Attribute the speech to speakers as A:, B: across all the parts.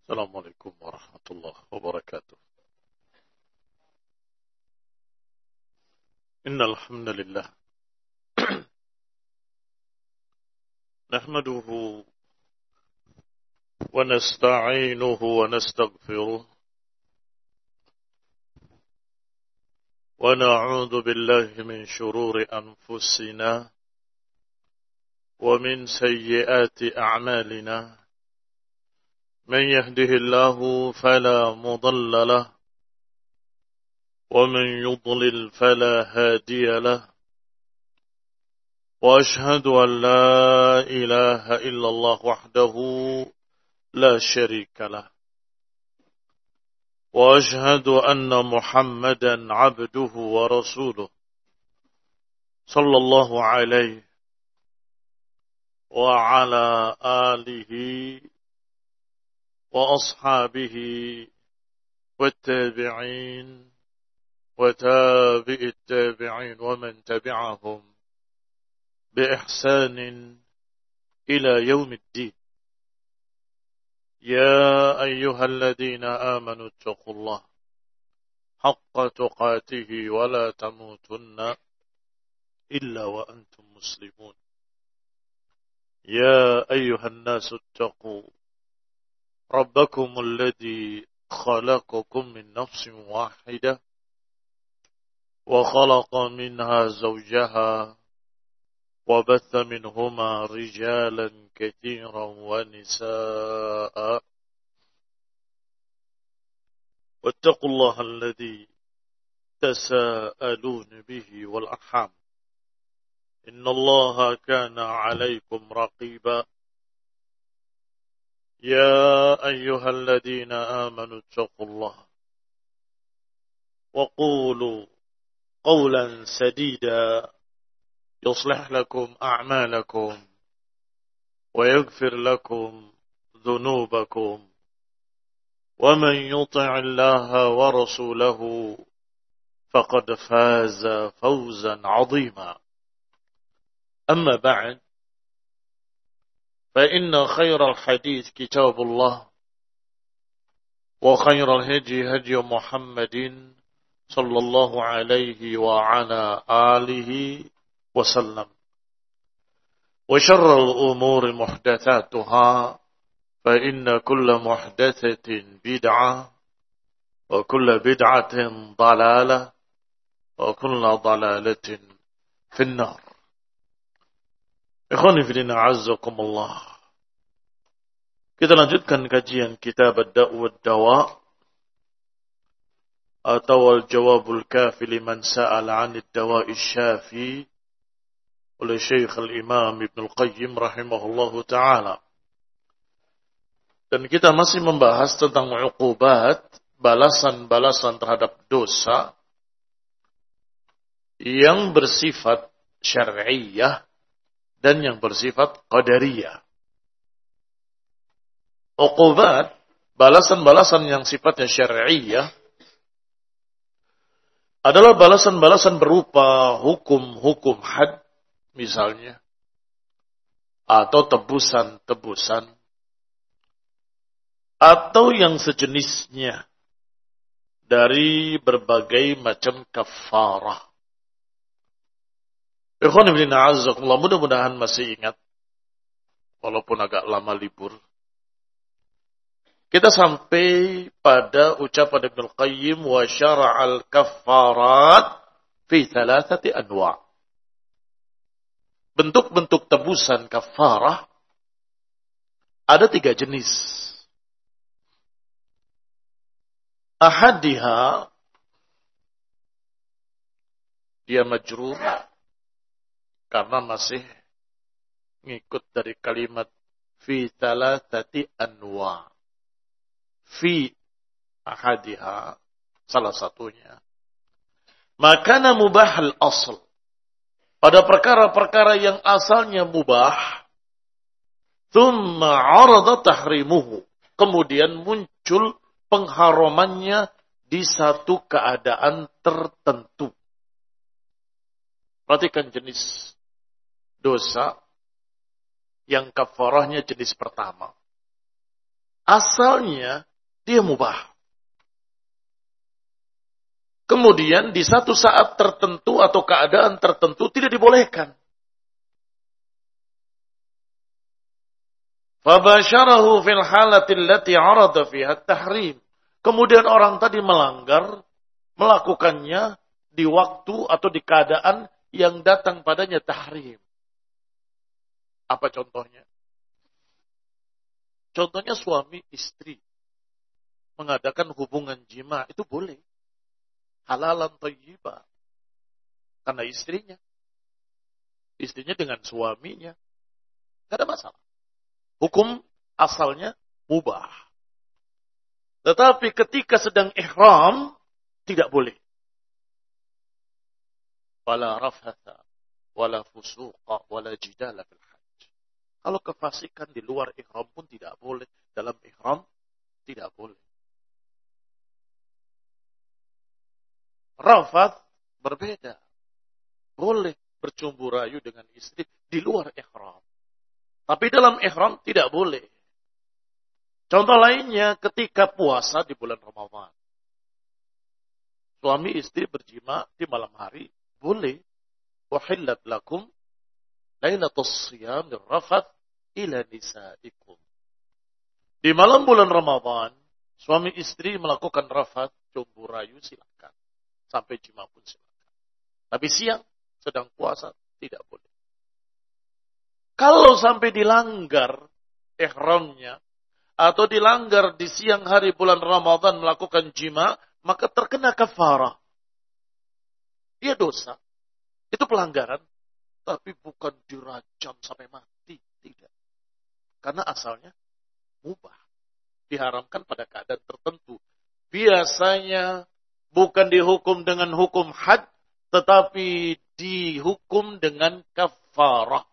A: السلام عليكم ورحمة الله وبركاته. إن الحمد لله نحمده ونستعينه ونستغفره ونعوذ بالله من شرور أنفسنا ومن سيئات أعمالنا. من يهده الله فلا مضل له ومن يضلل فلا هادي له، وأشهد أن لا إله إلا الله وحده لا شريك له، وأشهد أن محمدا عبده ورسوله صلى الله عليه وعلى آله وأصحابه والتابعين وتابع التابعين ومن تبعهم بإحسان إلى يوم الدين. يا أيها الذين آمنوا اتقوا الله حق تقاته ولا تموتن إلا وأنتم مسلمون. يا أيها الناس اتقوا ربكم الذي خلقكم من نفس واحدة وخلق منها زوجها وبث منهما رجالا كثيرا ونساء، واتقوا الله الذي تساءلون به والأرحام إن الله كان عليكم رقيبا. يا أيها الذين آمنوا اتقوا الله وقولوا قولا سديدا يصلح لكم أعمالكم ويغفر لكم ذنوبكم، ومن يطع الله ورسوله فقد فاز فوزا عظيما. أما بعد، فإن خير الحديث كتاب الله، وخير الهدي هدي محمد صلى الله عليه وعلى آله وسلم، وشر الأمور محدثاتها، فإن كل محدثة بدعة وكل بدعة ضلالة وكل ضلالة في النار. Ikhwani fillah a'azzakumullah. Kita lanjutkan kajian kitab Ad-Da' wad-Dawa' atau Al-Jawabul Kafi liman sa'ala 'anid dawa'i syafi oleh Syekh Al-Imam Ibnu Al-Qayyim rahimahullahu taala. Dan kita masih membahas tentang uqubat, balasan-balasan terhadap dosa yang bersifat syar'iyyah dan yang bersifat qadariyah. Uqubat, balasan-balasan yang sifatnya syar'iyyah adalah balasan-balasan berupa hukum-hukum had misalnya, atau tebusan-tebusan, atau yang sejenisnya dari berbagai macam kafarah. Ikhwan ibn a'azzakumullah, mudah-mudahan masih ingat, walaupun agak lama libur. Kita sampai pada ucapan Ibnu Qayyim, wa syara'al kaffarat fi thalathati anwa'. Bentuk-bentuk tebusan kafarah ada 3 jenis. Ahadiha, dia majrur karena masih ngikut dari kalimat fi thalathati anwa'. Fi ahadiha, salah satunya. Makana mubahal asl, pada perkara-perkara yang asalnya mubah, thumma 'arada tahrimuhu, kemudian muncul pengharamannya di satu keadaan tertentu. Perhatikan jenis dosa yang kafarahnya jenis pertama. Asalnya dia mubah. Kemudian di satu saat tertentu atau keadaan tertentu tidak dibolehkan. Fabasharahu fil halati allati 'arada fiha at-tahrim. Kemudian orang tadi melanggar, melakukannya di waktu atau di keadaan yang datang padanya tahrim. Apa contohnya? Contohnya suami istri mengadakan hubungan jima, itu boleh. Halalan thayyibah. Karena istrinya. Istrinya dengan suaminya. Tidak ada masalah. Hukum asalnya mubah. Tetapi ketika sedang ihram, tidak boleh. Wala rafatha, wala fusuqa, wala jidala fil hajj. Kalau kefasikan di luar ihram pun tidak boleh. Dalam ihram, tidak boleh. Rafath berbeda. Boleh bercumbu rayu dengan istri di luar ihram. Tapi dalam ihram tidak boleh. Contoh lainnya ketika puasa di bulan Ramadan. Suami istri berjima di malam hari. Boleh. Wahillat lakum lailatus siyam rafath ila nisaikum. Di malam bulan Ramadan, suami istri melakukan rafath, cumbu rayu, silakan. Sampai jima pun silakan. Tapi siang sedang puasa tidak boleh. Kalau sampai dilanggar ihramnya atau dilanggar di siang hari bulan Ramadan melakukan jima, maka terkena kafarah. Dia dosa. Itu pelanggaran. Tapi bukan dirajam sampai mati. Tidak. Karena asalnya mubah. Diharamkan pada keadaan tertentu. Biasanya bukan dihukum dengan hukum had, tetapi dihukum dengan kafarah.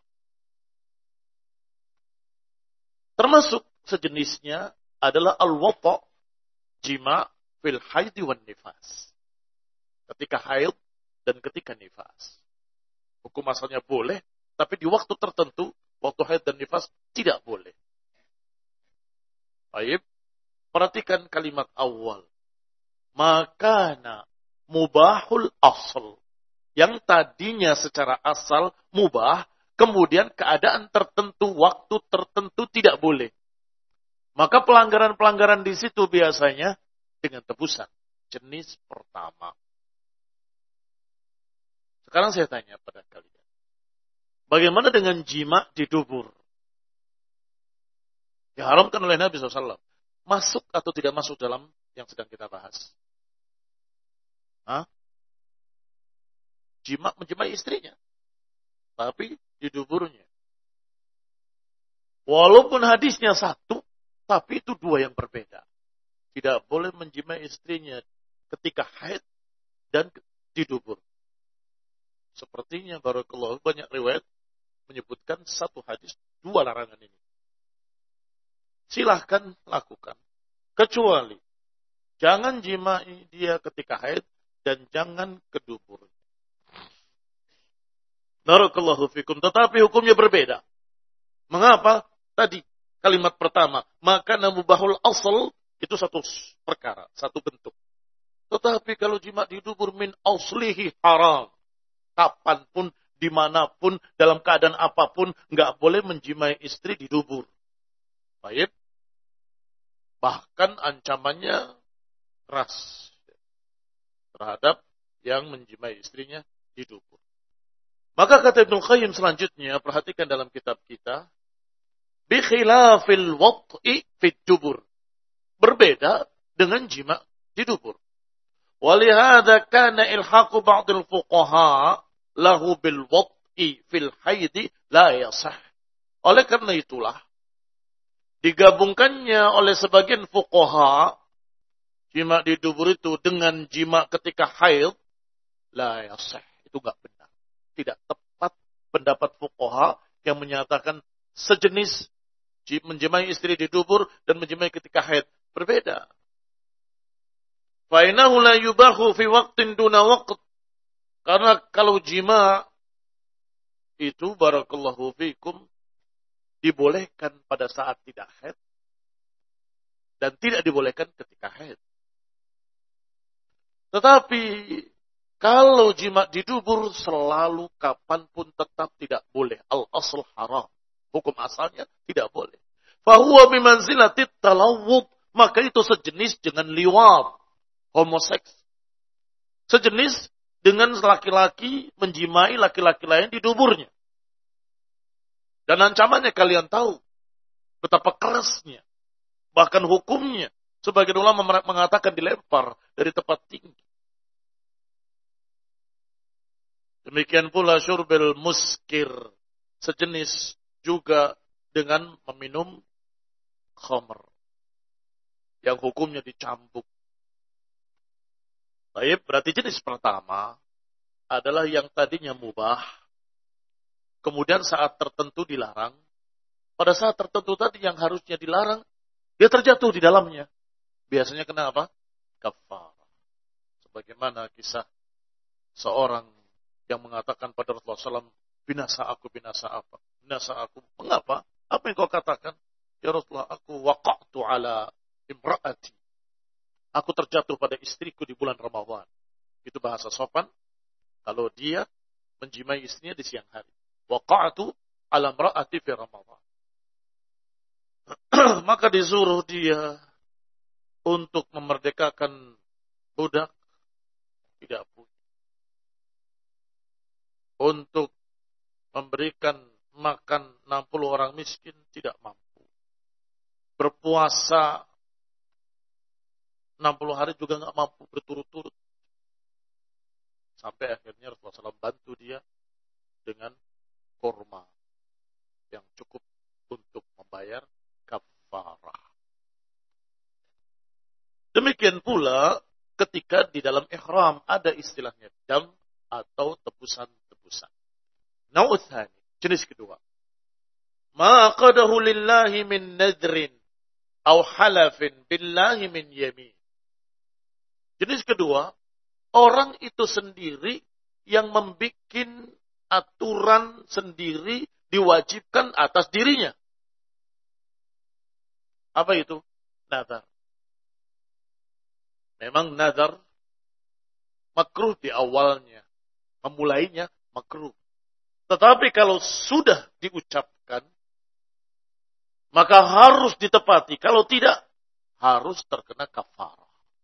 A: Termasuk sejenisnya adalah al-wata' jima' fil haidi wan nifas. Ketika haid dan ketika nifas. Hukum asalnya boleh, tapi di waktu tertentu, waktu haid dan nifas tidak boleh. Baik, perhatikan kalimat awal. Makana mubahul asal. Yang tadinya secara asal mubah, kemudian keadaan tertentu, waktu tertentu tidak boleh. Maka pelanggaran-pelanggaran di situ biasanya dengan tebusan. Jenis pertama. Sekarang saya tanya pada kalian. Bagaimana dengan jima di dubur? Diharamkan oleh Nabi SAW. Masuk atau tidak masuk dalam yang sedang kita bahas? Hah? Jima menjimai istrinya. Tapi di duburnya. Walaupun hadisnya satu, tapi itu dua yang berbeda. Tidak boleh menjimai istrinya ketika haid dan di dubur. Sepertinya barakallahu banyak riwayat menyebutkan satu hadis, dua larangan ini. Silahkan lakukan. Kecuali jangan jimai dia ketika haid dan jangan ke duburnya. Barakallahu fikum. Tetapi hukumnya berbeda. Mengapa? Tadi kalimat pertama. Maka mubahul asal itu satu perkara. Satu bentuk. Tetapi kalau jima di dubur min aslihi haram. Kapanpun, dimanapun, dalam keadaan apapun. Nggak boleh menjimai istri di dubur. Baik. Bahkan ancamannya keras. Terhadap yang menjimai istrinya di dubur. Maka kata Ibnu Qayyim selanjutnya, perhatikan dalam kitab kita, bi khilafil wat'i fid dubur. Berbeda dengan jima di dubur. Walihada kana ilhaqu ba'dil fuqaha lahu bil wat'i fil haidi la yasah. Oleh karena itulah digabungkannya oleh sebagian fuqaha jima di dubur itu dengan jima ketika haid la yasah. Itu enggak benar. Tidak tepat pendapat fuqaha yang menyatakan sejenis menjimai istri di dubur dan menjimai ketika haid. Berbeda. Fa'inahu la yubahu fi waqtin duna waqt. Karena kalau jima itu barakallahu fikum dibolehkan pada saat tidak haid Dan tidak dibolehkan ketika haid. Tetapi kalau jima di dubur selalu kapanpun tetap tidak boleh. Al-asl haram. Hukum asalnya tidak boleh. Fahuwa bimanzilatit talawwud. Maka itu sejenis dengan liwat. Homoseks. Sejenis dengan laki-laki menjimai laki-laki lain di duburnya. Dan ancamannya kalian tahu. Betapa kerasnya. Bahkan hukumnya. Sebagian ulama mengatakan dilempar dari tempat tinggi. Demikian pula syurbil muskir. Sejenis juga dengan meminum khamr. Yang hukumnya dicambuk. Baik, berarti jenis pertama adalah yang tadinya mubah. Kemudian saat tertentu dilarang. Pada saat tertentu tadi yang harusnya dilarang, dia terjatuh di dalamnya. Biasanya kenapa? Kafarah. Sebagaimana kisah seorang yang mengatakan pada Rasulullah SAW, binasa aku, binasa apa? Binasa aku. Mengapa? Apa yang kau katakan? Ya Rasulullah, aku waqa'tu ala imra'ati. Aku terjatuh pada istriku di bulan Ramadan. Itu bahasa sopan. Kalau dia menjimai istrinya di siang hari. Waqa'tu ala imra'ati fi Ramadan. Maka disuruh dia untuk memerdekakan budak. Tidak punya. Untuk memberikan makan 60 orang miskin. Tidak mampu. Berpuasa 60 hari juga nggak mampu berturut-turut. Sampai akhirnya Rasulullah SAW bantu dia dengan kurma yang cukup untuk membayar kafarah. Demikian pula ketika di dalam ihram ada istilahnya dam atau tebusan-tebusan. Nau'uthani, jenis kedua. Ma qadahu lillahi min nadrin au halafin billahi min yamin. Jenis kedua, orang itu sendiri yang membuat aturan sendiri diwajibkan atas dirinya. Apa itu? Nadar. Memang nadar makruh di awalnya. Memulainya makruh. Tetapi kalau sudah diucapkan, maka harus ditepati. Kalau tidak, harus terkena kafarah.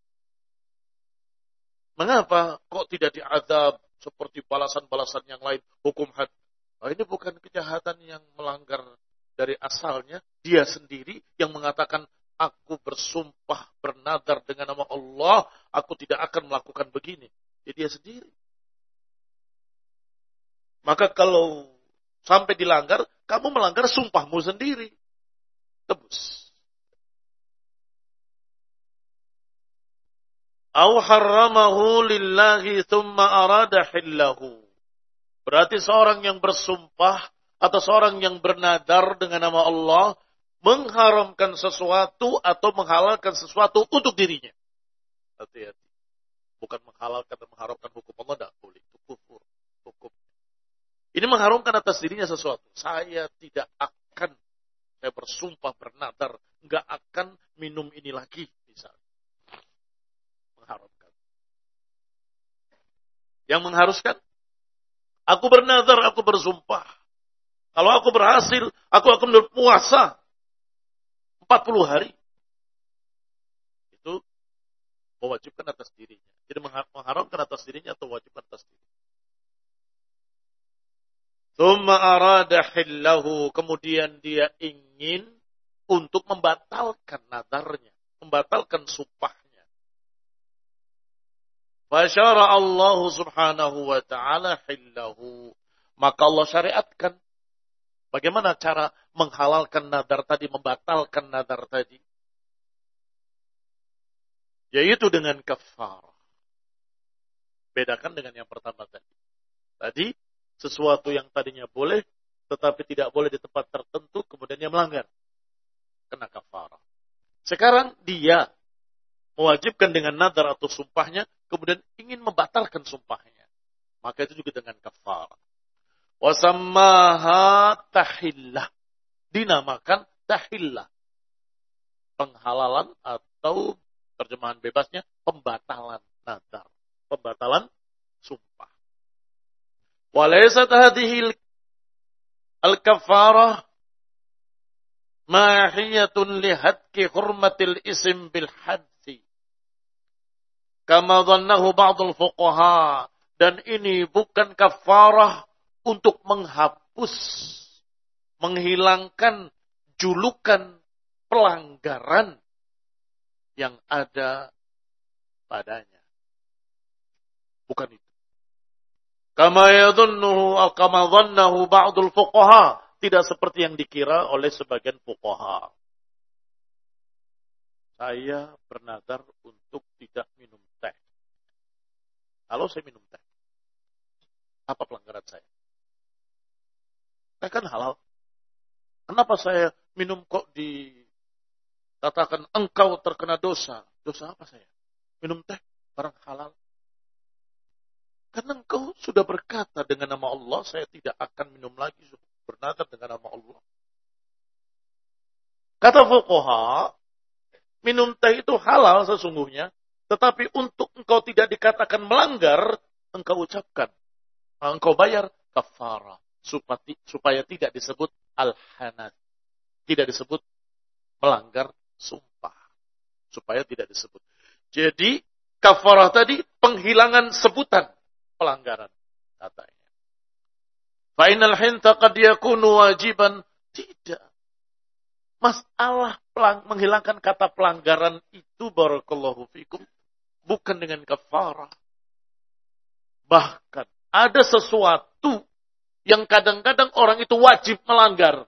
A: Mengapa kok tidak diazab seperti balasan-balasan yang lain, hukum had? Oh, ini bukan kejahatan yang melanggar dari asalnya. Dia sendiri yang mengatakan, aku bersumpah bernadar dengan nama Allah, aku tidak akan melakukan begini. Jadi dia sendiri. Maka kalau sampai dilanggar, kamu melanggar sumpahmu sendiri. Tebus. Au harramahu lillahi thumma arada hillahu. Berarti seorang yang bersumpah atau seorang yang bernadar dengan nama Allah mengharamkan sesuatu atau menghalalkan sesuatu untuk dirinya. Hati-hati. Bukan menghalalkan dan mengharamkan hukum Allah, tidak boleh. Itu kufur. Hukum. Ini mengharamkan atas dirinya sesuatu. Saya bersumpah bernadar, nggak akan minum ini lagi. Misalnya. Mengharuskan. Yang mengharuskan, aku bernazar, aku bersumpah. Kalau aku berhasil, aku akan berpuasa 40 hari. Itu mewajibkan atas dirinya. Jadi mengharamkan atas dirinya atau wajibkan atas dirinya. Tsumma arada hillahu, kemudian dia ingin untuk membatalkan nadarnya, membatalkan sumpahnya. Fasyara Allah subhanahu wa ta'ala hillahu. Maka Allah syariatkan bagaimana cara menghalalkan nadar tadi, membatalkan nadar tadi. Yaitu dengan kafarah. Bedakan dengan yang pertama tadi. Tadi sesuatu yang tadinya boleh, tetapi tidak boleh di tempat tertentu, kemudian dia melanggar. Kena kafarah. Sekarang dia mewajibkan dengan nadar atau sumpahnya, kemudian ingin membatalkan sumpahnya. Maka itu juga dengan kafarah. Wasammaha tahillah. Dinamakan tahillah. Penghalalan atau terjemahan bebasnya pembatalan nazar. Pembatalan sumpah. Walaysat hadhihi al-kafarah mahiyatun lihadki hurmatil isim bil hadsi. Kama dhannahu ba'dul fuqaha. Dan ini bukan kafarah untuk menghapus, menghilangkan julukan pelanggaran yang ada padanya. Bukan itu. Kama yadhunnuhu atau kama dhannahu ba'dul fuqaha, tidak seperti yang dikira oleh sebagian fuqaha. Saya bernazar untuk tidak minum teh. Kalau saya minum teh, apa pelanggaran saya? Teh kan halal. Kenapa saya minum kok dikatakan engkau terkena dosa? Dosa apa saya? Minum teh barang halal. Karena engkau sudah berkata dengan nama Allah, saya tidak akan minum lagi, bernazar dengan nama Allah. Kata fuqaha, minum teh itu halal sesungguhnya, tetapi untuk engkau tidak dikatakan melanggar, engkau ucapkan, engkau bayar kafarah, supaya tidak disebut al-hanath, tidak disebut melanggar sumpah, supaya tidak disebut. Jadi kafarah tadi penghilangan sebutan pelanggaran katanya. Fa innal hinta qad yakunu wajiban, tidak. Masalah menghilangkan kata pelanggaran itu barakallahu fikum bukan dengan kafarah. Bahkan ada sesuatu yang kadang-kadang orang itu wajib melanggar.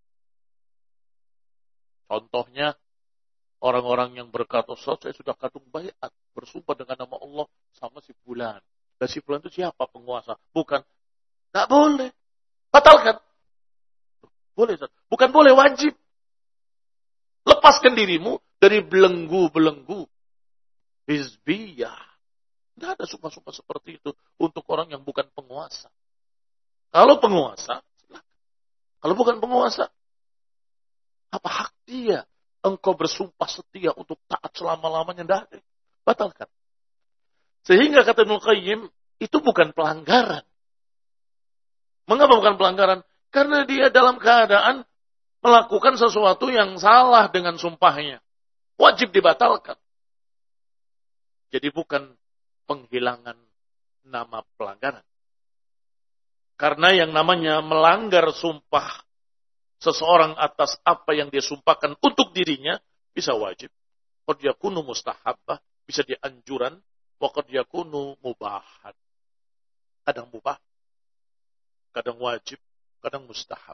A: Contohnya orang-orang yang berkata, saya sudah kadung baiat bersumpah dengan nama Allah sama si fulan. Dan si fulan itu siapa? Penguasa. Bukan. Tidak boleh. Batalkan. Boleh. Bukan boleh, wajib. Lepaskan dirimu dari belenggu-belenggu hizbiyah. Tidak ada sumpah-sumpah seperti itu untuk orang yang bukan penguasa. Kalau penguasa, silakan. Kalau bukan penguasa, apa hak dia? Engkau bersumpah setia untuk taat selama-lamanya. Tidak ada. Batalkan. Sehingga kata Ibnu Qayyim, itu bukan pelanggaran. Mengapa bukan pelanggaran? Karena dia dalam keadaan melakukan sesuatu yang salah dengan sumpahnya. Wajib dibatalkan. Jadi bukan penghilangan nama pelanggaran. Karena yang namanya melanggar sumpah seseorang atas apa yang dia sumpahkan untuk dirinya, bisa wajib. Qad yakunu mustahabbah, bisa dianjuran. Wa qad yakunu mubahan. Kadang mubah, kadang wajib, kadang mustahab.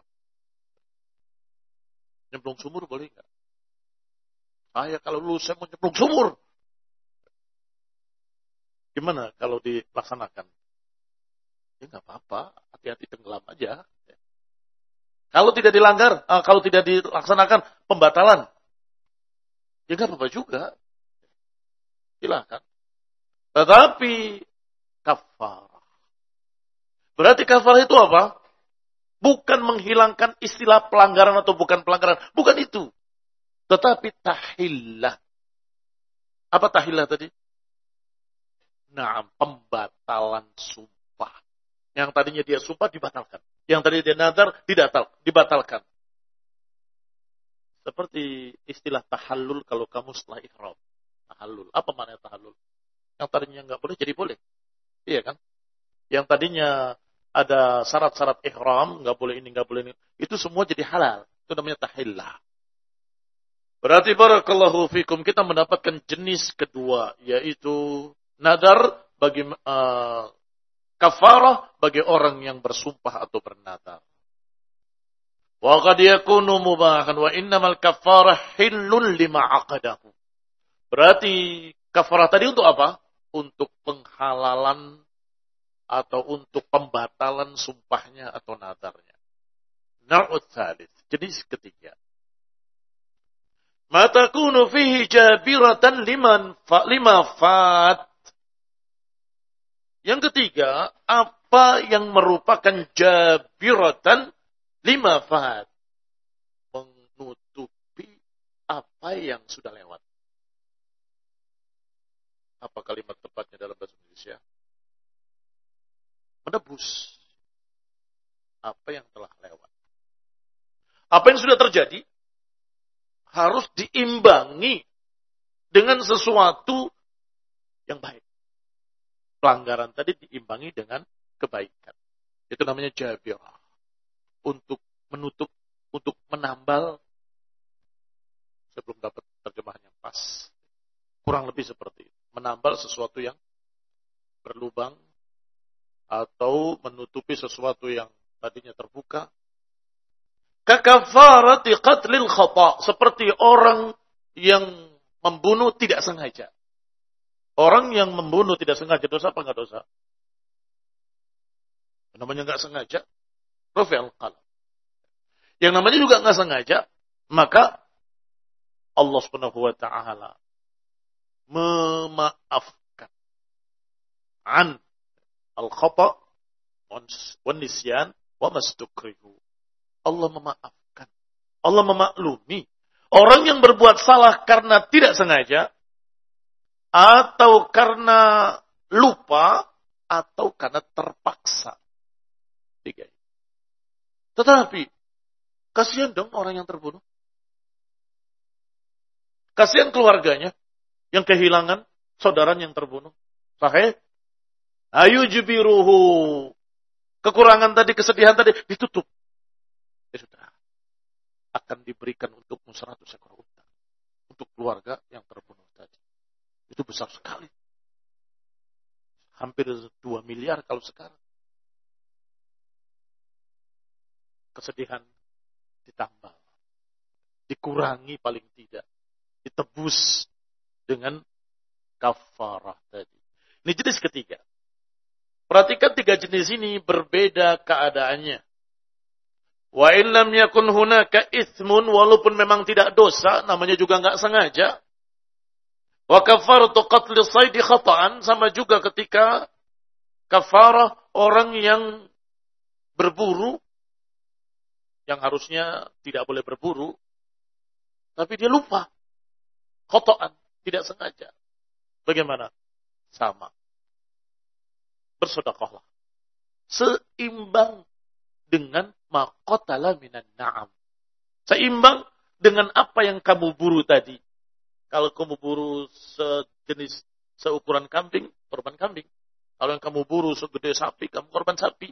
A: Nyemplung sumur boleh nggak? Saya kalau lulus saya mau nyemplung sumur. Gimana kalau dilaksanakan? Ya nggak apa-apa, hati-hati tenggelam aja. Kalau tidak dilanggar, kalau tidak dilaksanakan pembatalan, ya nggak apa-apa juga. Silakan. Tetapi kafarah. Berarti kafarah itu apa? Bukan menghilangkan istilah pelanggaran atau bukan pelanggaran. Bukan itu. Tetapi tahillah. Apa tahillah tadi? Nah, pembatalan sumpah. Yang tadinya dia sumpah dibatalkan. Yang tadinya dia nazar dibatalkan. Seperti istilah tahallul kalau kamu setelah ihram. Tahallul. Apa makna tahallul? Yang tadinya nggak boleh jadi boleh. Iya kan? Yang tadinya ada syarat-syarat ihram, nggak boleh ini, nggak boleh ini. Itu semua jadi halal. Itu namanya tahillah. Berarti barakallahu fikum kita mendapatkan jenis kedua, yaitu nadar bagi kafarah bagi orang yang bersumpah atau bernadar. Wa qad yakunu mubahan wa innamal kafarah hillun lima aqadahu. Berarti kafarah tadi untuk apa? Untuk penghalalan atau untuk pembatalan sumpahnya atau nadarnya. Nar'ud thalith. Jenis ketiga. Ma takunu fihi jabiratan lima fat. Yang ketiga, apa yang merupakan jabiratan lima fat. Menutupi apa yang sudah lewat. Apa kalimat tepatnya dalam bahasa Indonesia? Menebus apa yang telah lewat. Apa yang sudah terjadi harus diimbangi dengan sesuatu yang baik. Pelanggaran tadi diimbangi dengan kebaikan. Itu namanya jabirah. Untuk menutup, untuk menambal. Saya belum dapat terjemahan yang pas. Kurang lebih seperti itu. Menambal sesuatu yang berlubang atau menutupi sesuatu yang tadinya terbuka. Kakafarati qatlil khata, seperti orang yang membunuh tidak sengaja. Orang yang membunuh tidak sengaja dosa apa enggak dosa? Namanya enggak sengaja, rafi'al qalam. Yang namanya juga enggak sengaja, maka Allah Subhanahu wa taala memaafkan an al-khata wan nisyan wa mastukrihu. Allah memaafkan. Allah memaklumi. Orang yang berbuat salah karena tidak sengaja, atau karena lupa, atau karena terpaksa. Tiga. Tetapi, kasihan dong orang yang terbunuh. Kasihan keluarganya yang kehilangan saudaranya yang terbunuh. Sahih? Ayu jubiruhu. Kekurangan tadi, kesedihan tadi, ditutup. Ya sudah. Akan diberikan untukmu 100 ekor unta. Untuk keluarga yang terbunuh tadi. Itu besar sekali. Hampir 2 miliar kalau sekarang. Kesedihan ditambah. Dikurangi paling tidak. Ditebus dengan kafarah tadi. Ini jenis ketiga. Perhatikan 3 jenis ini berbeda keadaannya. Wa in lam yakun hunaka itsmun, walaupun memang tidak dosa, namanya juga enggak sengaja. Wa kafaratu qatl as-sayd khata'an, sama juga ketika kafarah orang yang berburu yang harusnya tidak boleh berburu, tapi dia lupa. Khata'an, tidak sengaja. Bagaimana? Sama. Bersedekahlah. Seimbang dengan maqatala minan na'am. Seimbang dengan apa yang kamu buru tadi. Kalau kamu buru sejenis seukuran kambing, korban kambing. Kalau yang kamu buru segede sapi, kamu korban sapi.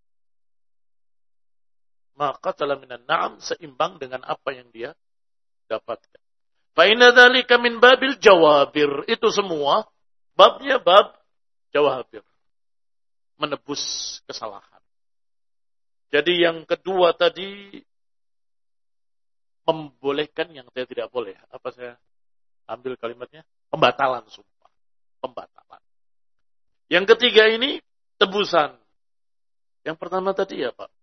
A: Maqatala minan na'am seimbang dengan apa yang dia dapatkan. Fa inna dzalika min babil jawabir. Itu semua babnya bab jawabir. Menebus kesalahan. Jadi yang kedua tadi membolehkan yang saya tidak boleh. Apa saya ambil kalimatnya? Pembatalan sumpah. Pembatalan. Yang ketiga ini tebusan. Yang pertama tadi ya Pak?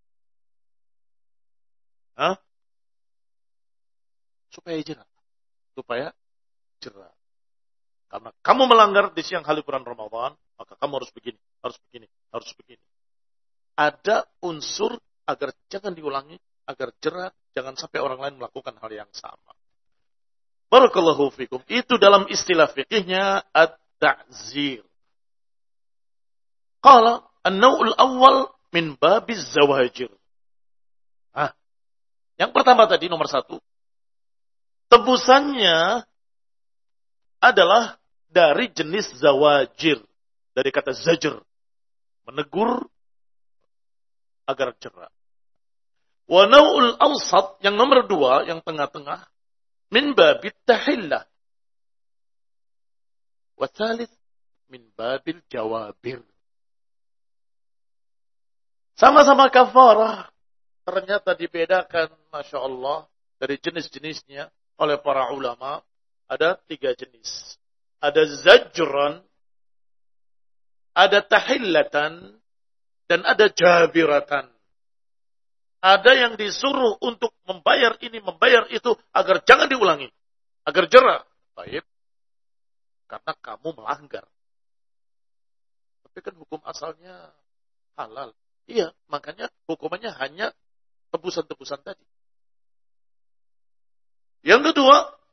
A: Hah? Supaya jerah. Supaya jerah. Karena kamu melanggar di siang hari bulan Ramadan, maka kamu harus begini, harus begini, harus begini. Ada unsur agar jangan diulangi, agar jerah, jangan sampai orang lain melakukan hal yang sama. Barakallahu fikum. Itu dalam istilah fikihnya at-ta'zir. Qala an-naw'ul awwal min babiz zawajir. Yang pertama tadi nomor 1. Tebusannya adalah dari jenis zawajir. Dari kata zajr. Menegur agar jerah. Wa naw'ul awsat, yang nomor 2, yang tengah-tengah, min babit tahillah. Wa thalith, min babil jawabir. Sama-sama kafarah. Ternyata dibedakan, Masya Allah, dari jenis-jenisnya oleh para ulama. Ada 3 jenis. Ada zajran, ada tahillatan, dan ada jabiratan. Ada yang disuruh untuk membayar ini, membayar itu, agar jangan diulangi. Agar jerah. Baik. Karena kamu melanggar. Tapi kan hukum asalnya halal. Iya, makanya hukumannya hanya tebusan-tebusan tadi. Yang kedua,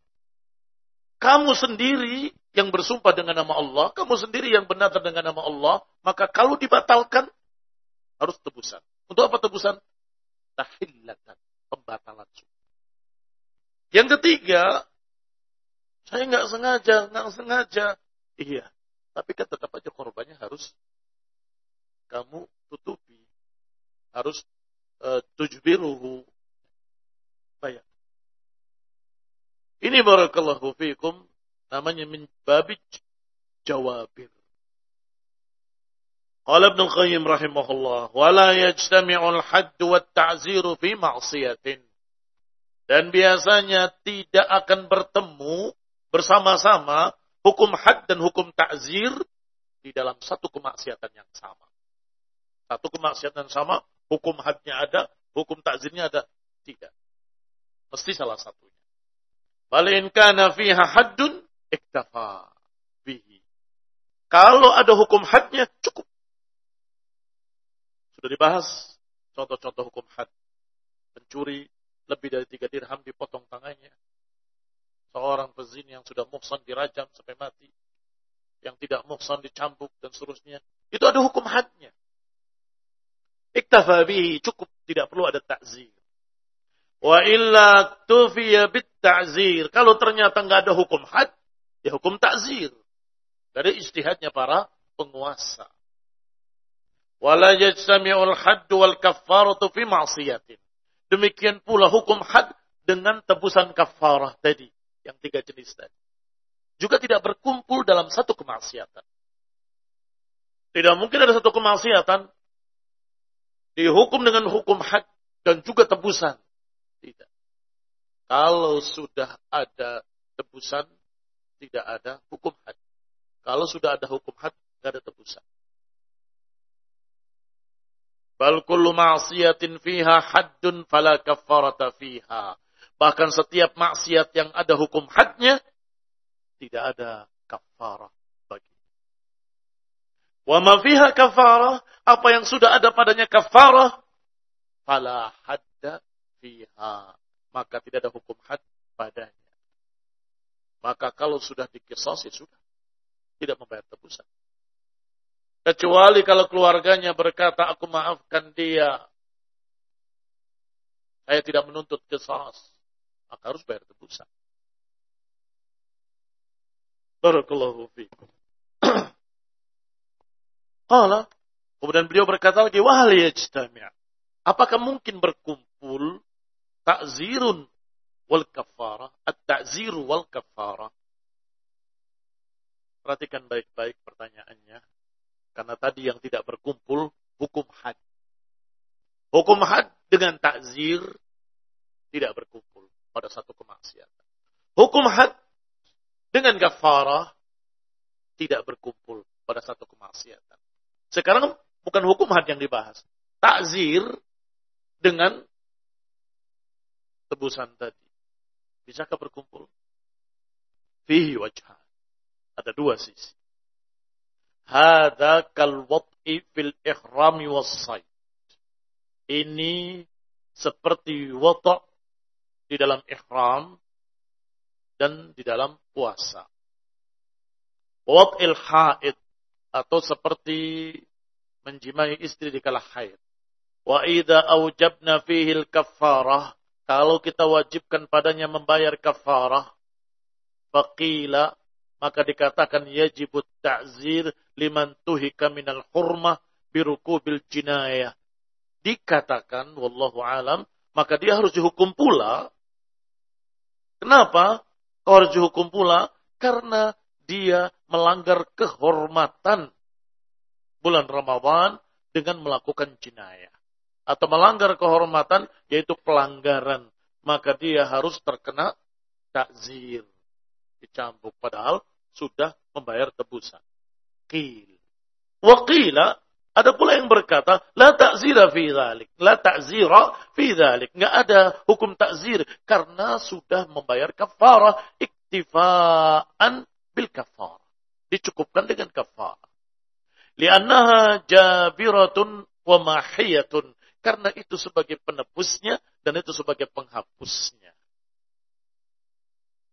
A: kamu sendiri yang bersumpah dengan nama Allah, kamu sendiri yang bernadar dengan nama Allah, maka kalau dibatalkan, harus tebusan. Untuk apa tebusan? Tahillatan, pembatalan sumpah. Yang ketiga, saya nggak sengaja. Iya, tapi kan tetap aja korbannya harus kamu tutupi. Harus tujbiruhu. Bayar. Ini barakallahu fiikum, namanya min babij jawabir. Qala Ibnu Qayyim rahimahullah, wa la yajtami'ul hadd wat ta'ziru fi ma'siyatin. Dan biasanya tidak akan bertemu bersama-sama hukum had dan hukum ta'zir di dalam satu kemaksiatan yang sama. Satu kemaksiatan yang sama, hukum hadnya ada, hukum ta'zirnya ada. Tidak. Mesti salah satunya. Bal in kana fiha haddun iktafa bihi. Kalau ada hukum hadnya, cukup. Sudah dibahas contoh-contoh hukum had. Pencuri lebih dari 3 dirham dipotong tangannya. Seorang pezina yang sudah muhsan dirajam sampai mati. Yang tidak muhsan dicambuk dan seterusnya. Itu ada hukum hadnya. Iktafa bihi, cukup, tidak perlu ada ta'zir. Wa illa tufiya bit ta'zir. Kalau ternyata enggak ada hukum had, ya hukum ta'zir. Dari ijtihadnya para penguasa. Wala yajtami'ul hadd wal kaffaratu fi ma'siyatin. Demikian pula hukum had dengan tebusan kafarah tadi, yang 3 jenis tadi. Juga tidak berkumpul dalam satu kemaksiatan. Tidak mungkin ada satu kemaksiatan dihukum dengan hukum had dan juga tebusan. Tidak. Kalau sudah ada tebusan, tidak ada hukum had. Kalau sudah ada hukum had, tidak ada tebusan. Bal kullu ma'siyatin fiha haddun fala kaffarata fiha. Bahkan setiap maksiat yang ada hukum hadnya, tidak ada kafarah bagi. Wa ma fiha kafarah, apa yang sudah ada padanya kafarah, fala hadda fiha. Maka tidak ada hukum had padanya. Maka kalau sudah dikisasi, sudah. Tidak membayar tebusan. Kecuali kalau keluarganya berkata, aku maafkan dia. Saya tidak menuntut qisas. Maka harus bayar tebusan. Barakallahu fiikum. Qala, kemudian beliau berkata lagi, wa hal yajtami'. Apakah mungkin berkumpul ta'zirun wal kafarah, at-ta'ziru wal kafarah? Perhatikan baik-baik pertanyaannya. Karena tadi yang tidak berkumpul, hukum had. Hukum had dengan ta'zir tidak berkumpul pada satu kemaksiatan. Hukum had dengan kafarah tidak berkumpul pada satu kemaksiatan. Sekarang bukan hukum had yang dibahas. Ta'zir dengan tebusan tadi. Bisakah berkumpul? Fihi wajhan. Ada 2 sisi. Hada kal wad'i fil ihrami was-sayd. Ini seperti wata' di dalam ihram dan di dalam puasa. Wad'il haid, atau seperti menjimai istri di kala haid. Wa idza aujabna fihi al-kaffarah, kalau kita wajibkan padanya membayar kafarah, faqila, maka dikatakan yajibut ta'zir liman tuhika minal hurmah birukubil jinayah. Dikatakan, wallahu alam, maka dia harus dihukum pula. Kenapa? Kau harus dihukum pula? Karena dia melanggar kehormatan bulan Ramadan dengan melakukan jinayah. Atau melanggar kehormatan, yaitu pelanggaran. Maka dia harus terkena ta'zir. Dicambuk, padahal sudah membayar tebusan. Qil. Wa qila, ada pula yang berkata, la ta'zira fi dhalik. La ta'zira fi dhalik. Enggak ada hukum ta'zir karena sudah membayar kafarah, iktifaan bil kafarah. Dicukupkan dengan kafarah. Li'annaha jabiratun wa mahiyatun. Karena itu sebagai penebusnya dan itu sebagai penghapusnya.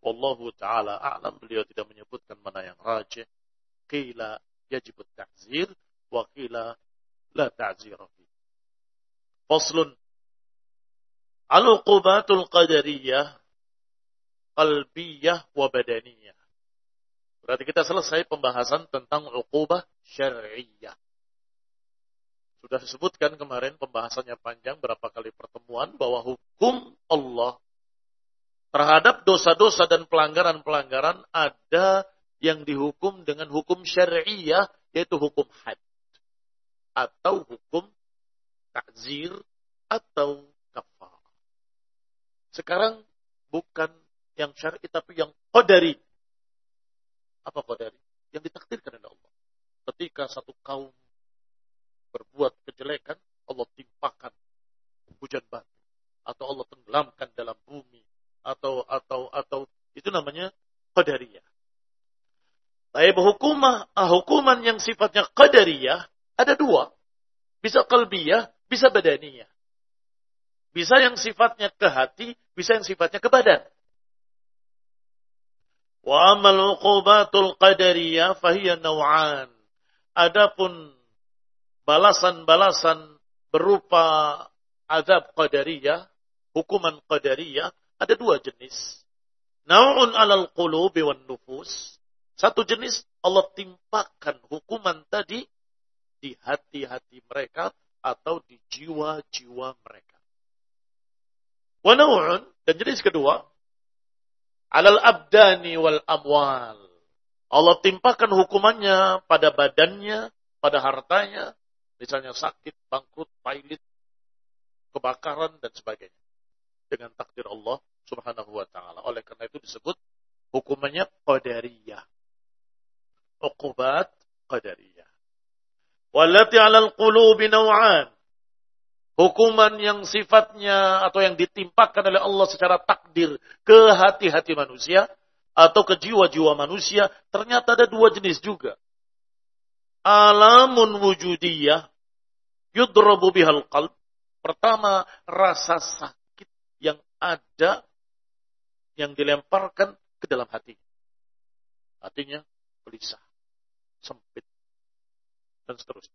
A: Wallahu ta'ala a'lam. Beliau tidak menyebutkan mana yang rajih. Qila yajib at-ta'zir wa qila la ta'zir fi. Faslun. Al-uqubatul qadariyah qalbiyah wa badaniyah. Berarti kita selesai pembahasan tentang uqubah syar'iyyah. Sudah disebutkan kemarin pembahasannya panjang berapa kali pertemuan bahwa hukum Allah terhadap dosa-dosa dan pelanggaran-pelanggaran ada yang dihukum dengan hukum syariah, yaitu hukum had atau hukum ta'zir atau kafar. Sekarang bukan yang syar'i tapi yang qadari. Apa qadari? Yang ditakdirkan oleh Allah. Ketika satu kaum berbuat kejelekan, Allah timpakan hujan batu, atau Allah tenggelamkan dalam bumi, atau itu namanya qadariyah. Tapi hukuman yang sifatnya qadariyah ada dua, bisa qalbiyah, bisa badaniyah. Bisa yang sifatnya ke hati, bisa yang sifatnya ke badan. Wa amal uqubatul qadariyah fahiya naw'an. Adapun balasan-balasan berupa azab qadariyah, hukuman qadariyah, ada dua jenis. Naw'un 'alal qulubi wan nufus. Satu jenis Allah timpakan hukuman tadi di hati-hati mereka atau di jiwa-jiwa mereka. Wa naw'un, dan jenis kedua, 'alal abdani wal amwal. Allah timpakan hukumannya pada badannya, pada hartanya, misalnya sakit, bangkrut, pailit, kebakaran, dan sebagainya. Dengan takdir Allah subhanahu wa ta'ala. Oleh karena itu disebut hukumannya qadariyah. Uqubat qadariyah. Wallati 'alal qulubi naw'an. Hukuman yang sifatnya atau yang ditimpakan oleh Allah secara takdir ke hati-hati manusia atau ke jiwa-jiwa manusia, ternyata ada dua jenis juga. Alamun wujudiyah yudrabu bihal qalb. Pertama, rasa sakit yang ada yang dilemparkan ke dalam hati. Hatinya gelisah, sempit, dan seterusnya.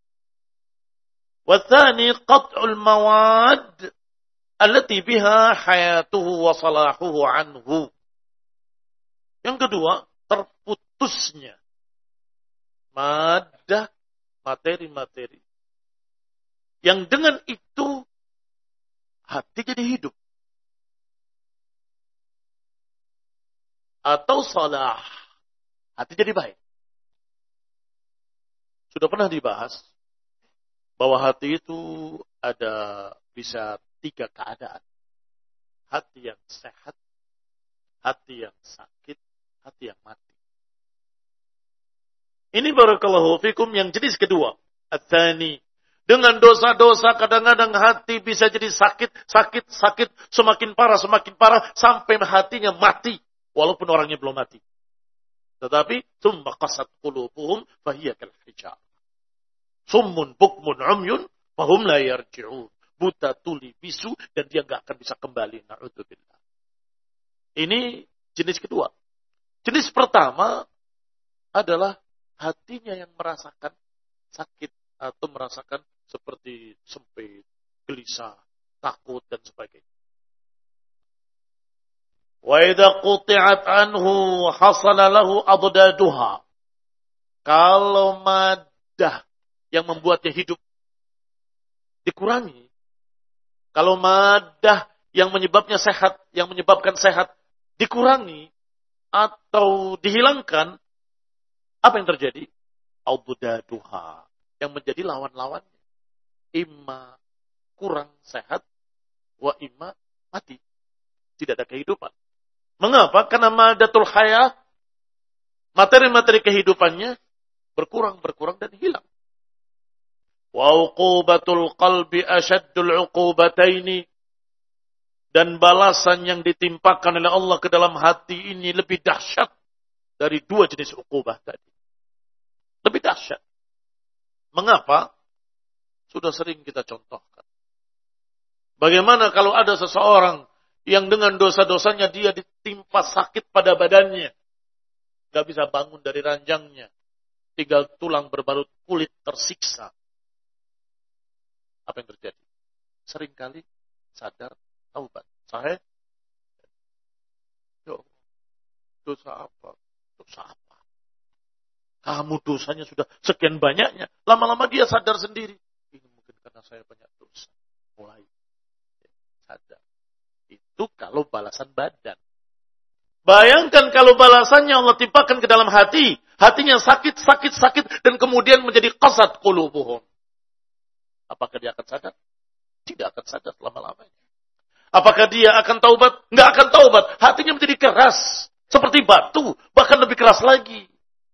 A: Wathani qat'ul mawad allati biha hayatuhu wa salahuhu anhu. Yang kedua, terputusnya madah, materi-materi yang dengan itu hati jadi hidup. Atau salah, hati jadi baik. Sudah pernah dibahas bahwa hati itu ada bisa 3 keadaan. Hati yang sehat, hati yang sakit, hati yang mati. Ini barakallahu fikum yang jenis kedua. At-tsani. Dengan dosa-dosa kadang-kadang hati bisa jadi sakit, semakin parah, sampai hatinya mati. Walaupun orangnya belum mati. Tetapi, tsumma qasat qulubuhum fahiya kal hijar. Summun bukmun umyun fahum la yarji'un. Buta, tuli, bisu, dan dia nggak akan bisa kembali. Na'udzubillah. Ini jenis kedua. Jenis pertama adalah hatinya yang merasakan sakit atau merasakan seperti sempit, gelisah, takut, dan sebagainya. Wa idza quti'at anhu hasala lahu addaduha. Kalau madah yang membuatnya hidup dikurangi, kalau madah yang menyebabkan sehat dikurangi atau dihilangkan, apa yang terjadi? Addaduha, yang menjadi lawan-lawannya. Imma kurang sehat, wa imma mati. Tidak ada kehidupan. Mengapa? Karena madatul hayah, materi-materi kehidupannya berkurang dan hilang. Wa uqubatul qalbi asyaddul uqubataini. Dan balasan yang ditimpakan oleh Allah ke dalam hati ini lebih dahsyat dari 2 jenis uqubah tadi. Lebih dahsyat. Mengapa? Sudah sering kita contohkan. Bagaimana kalau ada seseorang Yang dengan dosa-dosanya dia ditimpa sakit pada badannya. Gak bisa bangun dari ranjangnya. Tinggal tulang berbalut kulit tersiksa. Apa yang terjadi? Seringkali sadar, taubat. Sahih? Yo, dosa apa? Dosa apa? Kamu dosanya sudah sekian banyaknya. Lama-lama dia sadar sendiri. Ini mungkin karena saya banyak dosa. Mulai sadar. Itu kalau balasan badan. Bayangkan kalau balasannya Allah timpakan ke dalam hati. Hatinya sakit, dan kemudian menjadi qasad qulubuhum. Apakah dia akan sadar? Tidak akan sadar lama-lamanya. Apakah dia akan taubat? Nggak akan taubat. Hatinya menjadi keras. Seperti batu. Bahkan lebih keras lagi.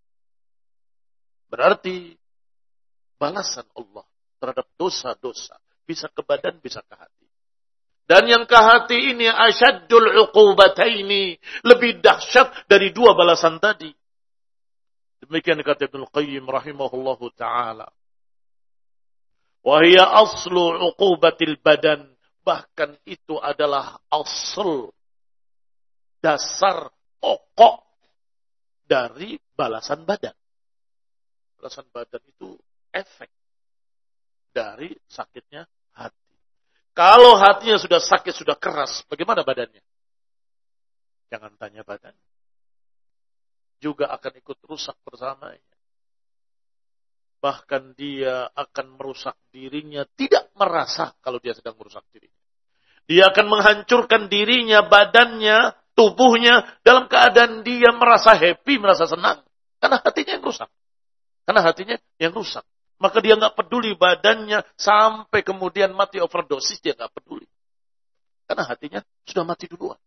A: Berarti balasan Allah terhadap dosa-dosa. Bisa ke badan, bisa ke hati. Dan yang ke hati ini asyaddul uqubataini. Lebih dahsyat dari dua balasan tadi. Demikian kata Ibnu Qayyim rahimahullahu ta'ala. Wahia aslu uqubatil badan. Bahkan itu adalah asal. Dasar pokok dari balasan badan. Balasan badan itu efek dari sakitnya hati. Kalau hatinya sudah sakit, sudah keras, bagaimana badannya? Jangan tanya badan. Juga akan ikut rusak bersamanya. Bahkan dia akan merusak dirinya, tidak merasa kalau dia sedang merusak dirinya. Dia akan menghancurkan dirinya, badannya, tubuhnya, dalam keadaan dia merasa happy, merasa senang. Karena hatinya yang rusak. Karena hatinya yang rusak. Maka dia nggak peduli badannya sampai kemudian mati overdosis, dia nggak peduli. Karena hatinya sudah mati duluan.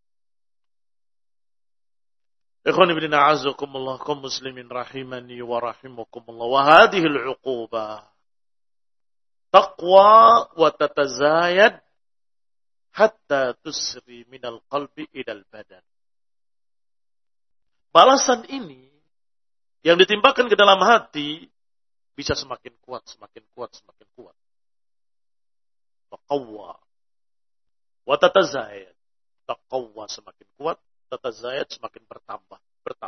A: Ikhwan ibn a'azakumullah, kaum muslimin rahimani wa rahimakumullah. Wa hadihil uqubah taqwa wa tatazayad hatta tusri minal qalbi ilal badan. Balasan ini yang ditimpakan ke dalam hati bisa semakin kuat, semakin kuat, semakin kuat. Taqwa wa tatazayad. Taqwa semakin kuat, tatazayad semakin bertambah.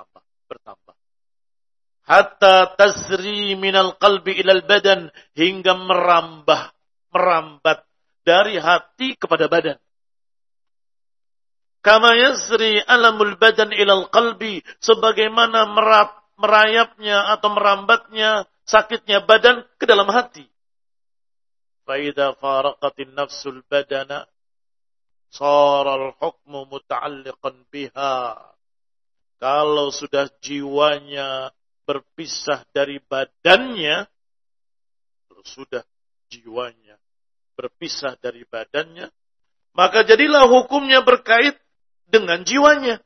A: Hatta tasri minal qalbi ilal badan. Hingga merambat dari hati kepada badan. Kama yasri alamul badan ilal qalbi. Sebagaimana merayapnya atau merambatnya sakitnya badan ke dalam hati. Faidha faraqatin nafsul badana. Saral hukmu muta'alliqan biha. Kalau sudah jiwanya berpisah dari badannya, maka jadilah hukumnya berkait dengan jiwanya.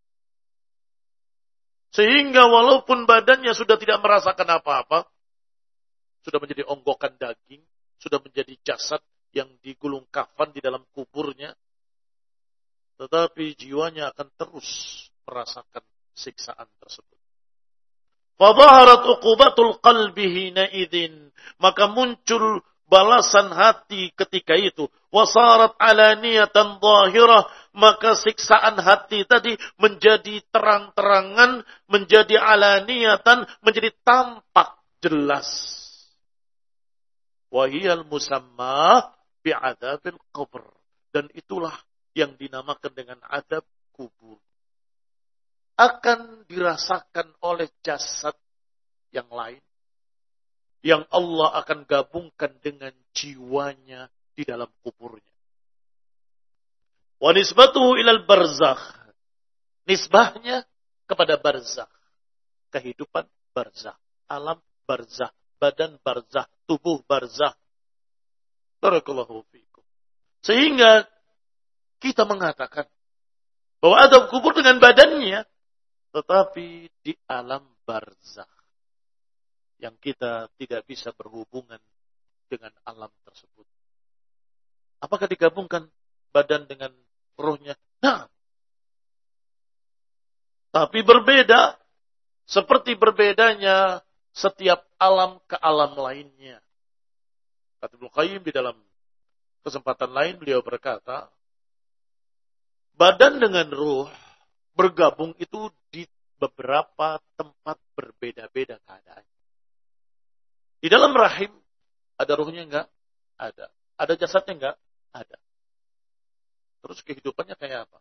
A: Sehingga walaupun badannya sudah tidak merasakan apa-apa, sudah menjadi onggokan daging, sudah menjadi jasad yang digulung kafan di dalam kuburnya, tetapi jiwanya akan terus merasakan siksaan tersebut. Fadhaharat uqubatul qalbi hina idzin, maka muncul balasan hati ketika itu. Wasarat alaniyatan zahirah, maka siksaan hati tadi menjadi terang-terangan, menjadi alaniyatan, menjadi tampak jelas. Wahiyal musamma bi'adzabil qabr, dan itulah yang dinamakan dengan adab kubur. Akan dirasakan oleh jasad yang lain. Yang Allah akan gabungkan dengan jiwanya di dalam kuburnya. Wa nisbatuhu ilal barzakh. Nisbahnya kepada barzakh. Kehidupan barzakh. Alam barzakh. Badan barzakh. Tubuh barzakh. Barakallahu fiikum. Sehingga kita mengatakan bahwa adab kubur dengan badannya, tetapi di alam barzakh yang kita tidak bisa berhubungan dengan alam tersebut. Apakah digabungkan badan dengan rohnya? Nah, tapi berbeda, seperti berbedanya setiap alam ke alam lainnya. Kata Ibnu Qayyim di dalam kesempatan lain beliau berkata, badan dengan ruh bergabung itu di beberapa tempat berbeda-beda keadaannya. Di dalam rahim ada ruhnya enggak? Ada. Ada jasadnya enggak? Ada. Terus kehidupannya kayak apa?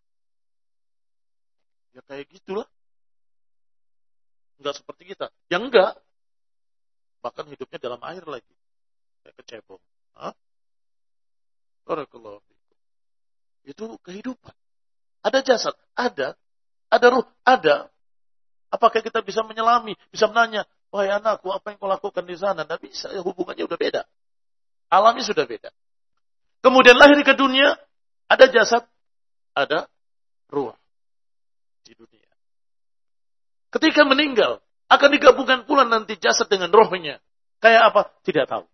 A: Ya kayak gitulah. Enggak seperti kita. Yang enggak. Bahkan hidupnya dalam air lagi. Kayak kecebong. Hah? Barakallahu fikum. Itu kehidupan. Ada jasad? Ada. Ada ruh? Ada. Apakah kita bisa menyelami? Bisa menanya, wahai anakku, apa yang kau lakukan di sana? Tidak bisa. Hubungannya sudah beda. Alamnya sudah beda. Kemudian lahir ke dunia. Ada jasad. Ada ruh. Di dunia. Ketika meninggal. Akan digabungkan pula nanti jasad dengan rohnya. Kayak apa? Tidak tahu.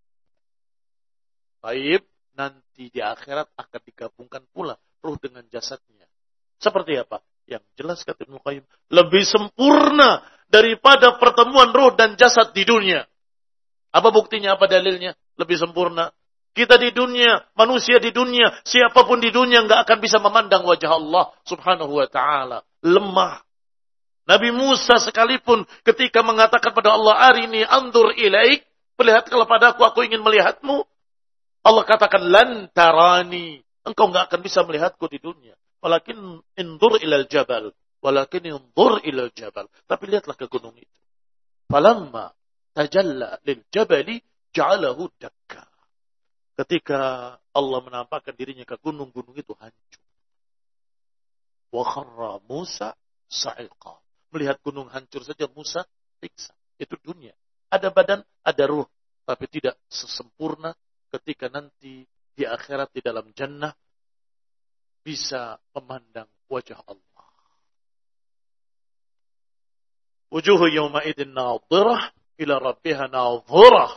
A: Baik, nanti di akhirat akan digabungkan pula ruh dengan jasadnya. Seperti apa? Yang jelas kata Ibnu Qayyim, lebih sempurna daripada pertemuan ruh dan jasad di dunia. Apa buktinya? Apa dalilnya? Lebih sempurna. Kita di dunia, manusia di dunia, siapapun di dunia nggak akan bisa memandang wajah Allah Subhanahu wa taala. Lemah. Nabi Musa sekalipun ketika mengatakan pada Allah, arini andur ilaik, perlihatkanlah padaku, aku ingin melihatmu. Allah katakan, lan tarani, engkau enggak akan bisa melihatku di dunia. Walakin indur ilal jabal, walakin indur ilal jabal. Tapi lihatlah ke gunung itu. Falamma tajalla lil jabali ja'alahu dakka. Ketika Allah menampakkan dirinya ke gunung, gunung itu hancur. Wa kharra Musa sa'iqa. Melihat gunung hancur saja Musa pingsan. Itu dunia. Ada badan, ada ruh. Tapi tidak sesempurna ketika nanti di akhirat di dalam jannah bisa memandang wajah Allah. Wujuhu yawma idin nadhirah ila rabbiha nadhirah.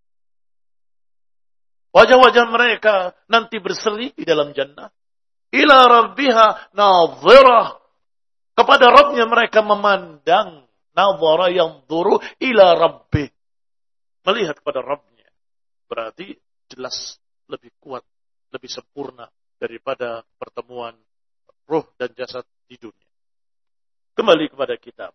A: Wajah-wajah mereka nanti berseri di dalam jannah. Ila rabbiha nadhirah. Kepada Rabbnya mereka memandang. Nadhara yang dhuru ila rabbih. Melihat kepada Rabbnya. Berarti jelas lebih kuat, lebih sempurna daripada pertemuan ruh dan jasad di dunia. Kembali kepada kitab.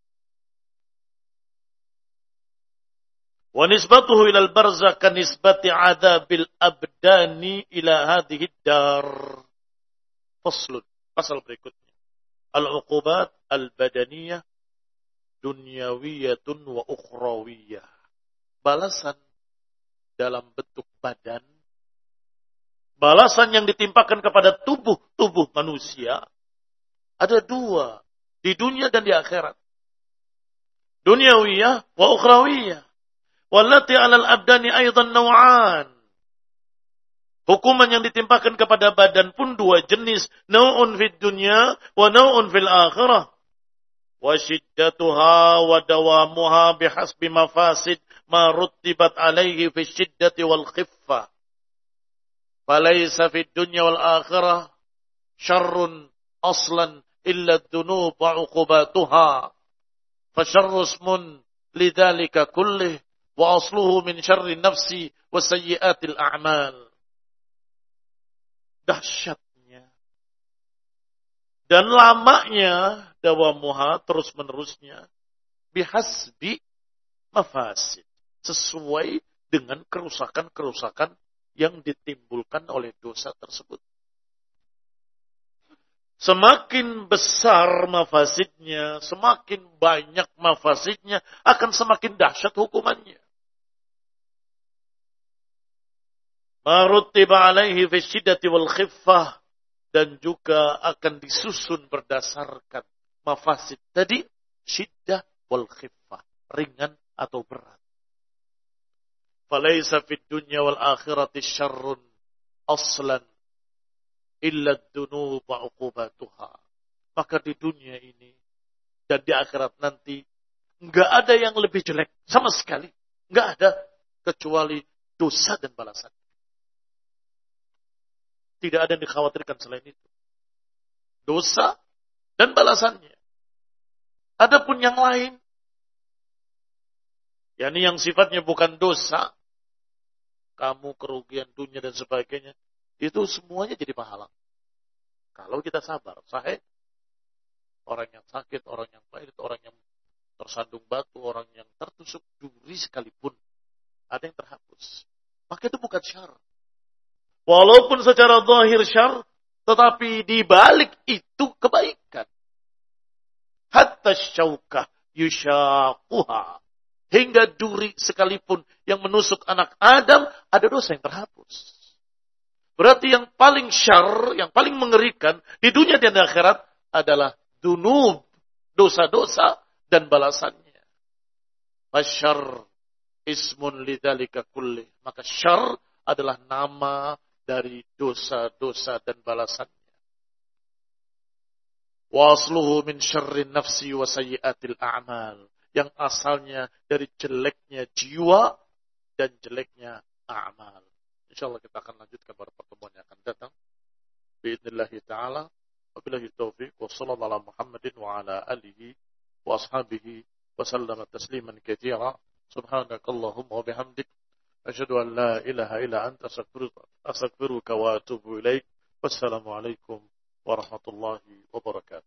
A: Wa nisbatuhu ila al-barzakh ka nisbati adabil abdani ila hadhihi dar. Faslun. Pasal berikutnya. Al-uqubat al-badaniyah dunyawiyatun wa ukhrawiyah. Balasan dalam bentuk badan. Balasan yang ditimpakan kepada tubuh manusia. Ada dua. Di dunia dan di akhirat. Dunyawiyah wa ukhrawiyah. Wallati alal abdani aydan naw'an. Hukuman yang ditimpakan kepada badan pun dua jenis. Naw'un fid dunya wa naw'un fil akhirah. Wa shiddatuha wa dawamuha bihasbi mafasid ma ruttibat alaihi fi syiddati wal khiffah. Falaysa fid dunya wal akhirah syarrun aslan illa ad-dunub wa 'uqubatuha. Fa syarru ismun lidzalika kullih wa asluhu min syarri nafsi wa sayyiatil a'mal. Dahsyatnya dan lamanya dawamuha terus-menerusnya bihasbi mafasid, sesuai dengan kerusakan-kerusakan yang ditimbulkan oleh dosa tersebut. Semakin besar mafasidnya, semakin banyak mafasidnya, akan semakin dahsyat hukumannya. Maruttiba alaihi fi syiddati wal khiffah, dan juga akan disusun berdasarkan mafasid tadi, syiddah wal khiffah, ringan atau berat. Falaysa fid dunya wal akhirati syarrun aslan illa ad-dunub wa 'uqubatuha. Maka di dunia ini dan di akhirat nanti enggak ada yang lebih jelek sama sekali. Enggak ada kecuali dosa dan balasan. Tidak ada yang dikhawatirkan selain itu. Dosa dan balasannya. Adapun yang lain, yakni yang sifatnya bukan dosa, kamu kerugian dunia dan sebagainya, itu semuanya jadi pahala. Kalau kita sabar, sahih. Orang yang sakit, orang yang pahit, orang yang tersandung batu, orang yang tertusuk duri sekalipun, ada yang terhapus. Maka itu bukan syar. Walaupun secara zahir syar, tetapi di balik itu kebaikan. Hatta syaukah yushaquha. Hingga duri sekalipun yang menusuk anak Adam, ada dosa yang terhapus. Berarti yang paling syar, yang paling mengerikan di dunia dan di akhirat adalah dunub, dosa-dosa dan balasannya. Fasyarr ismun lidzalika kulli. Maka syarr adalah nama dari dosa-dosa dan balasannya. Wa asluhu min syarrin nafsi wa sayyiatil a'mal. Yang asalnya dari jeleknya jiwa dan jeleknya a'mal. InsyaAllah kita akan lanjutkan pada pertemuan yang akan datang. Bi'idnillahi ta'ala. Wabillahi taufiq. Wa sallallahu ala Muhammadin wa ala alihi wa ashabihi wa sallama tasliman katsira. Subhanakallahumma wa bihamdik. Asyhadu an la ilaha illa anta astaghfiruka wa atubu ilaik. Wassalamualaikum warahmatullahi wabarakatuh.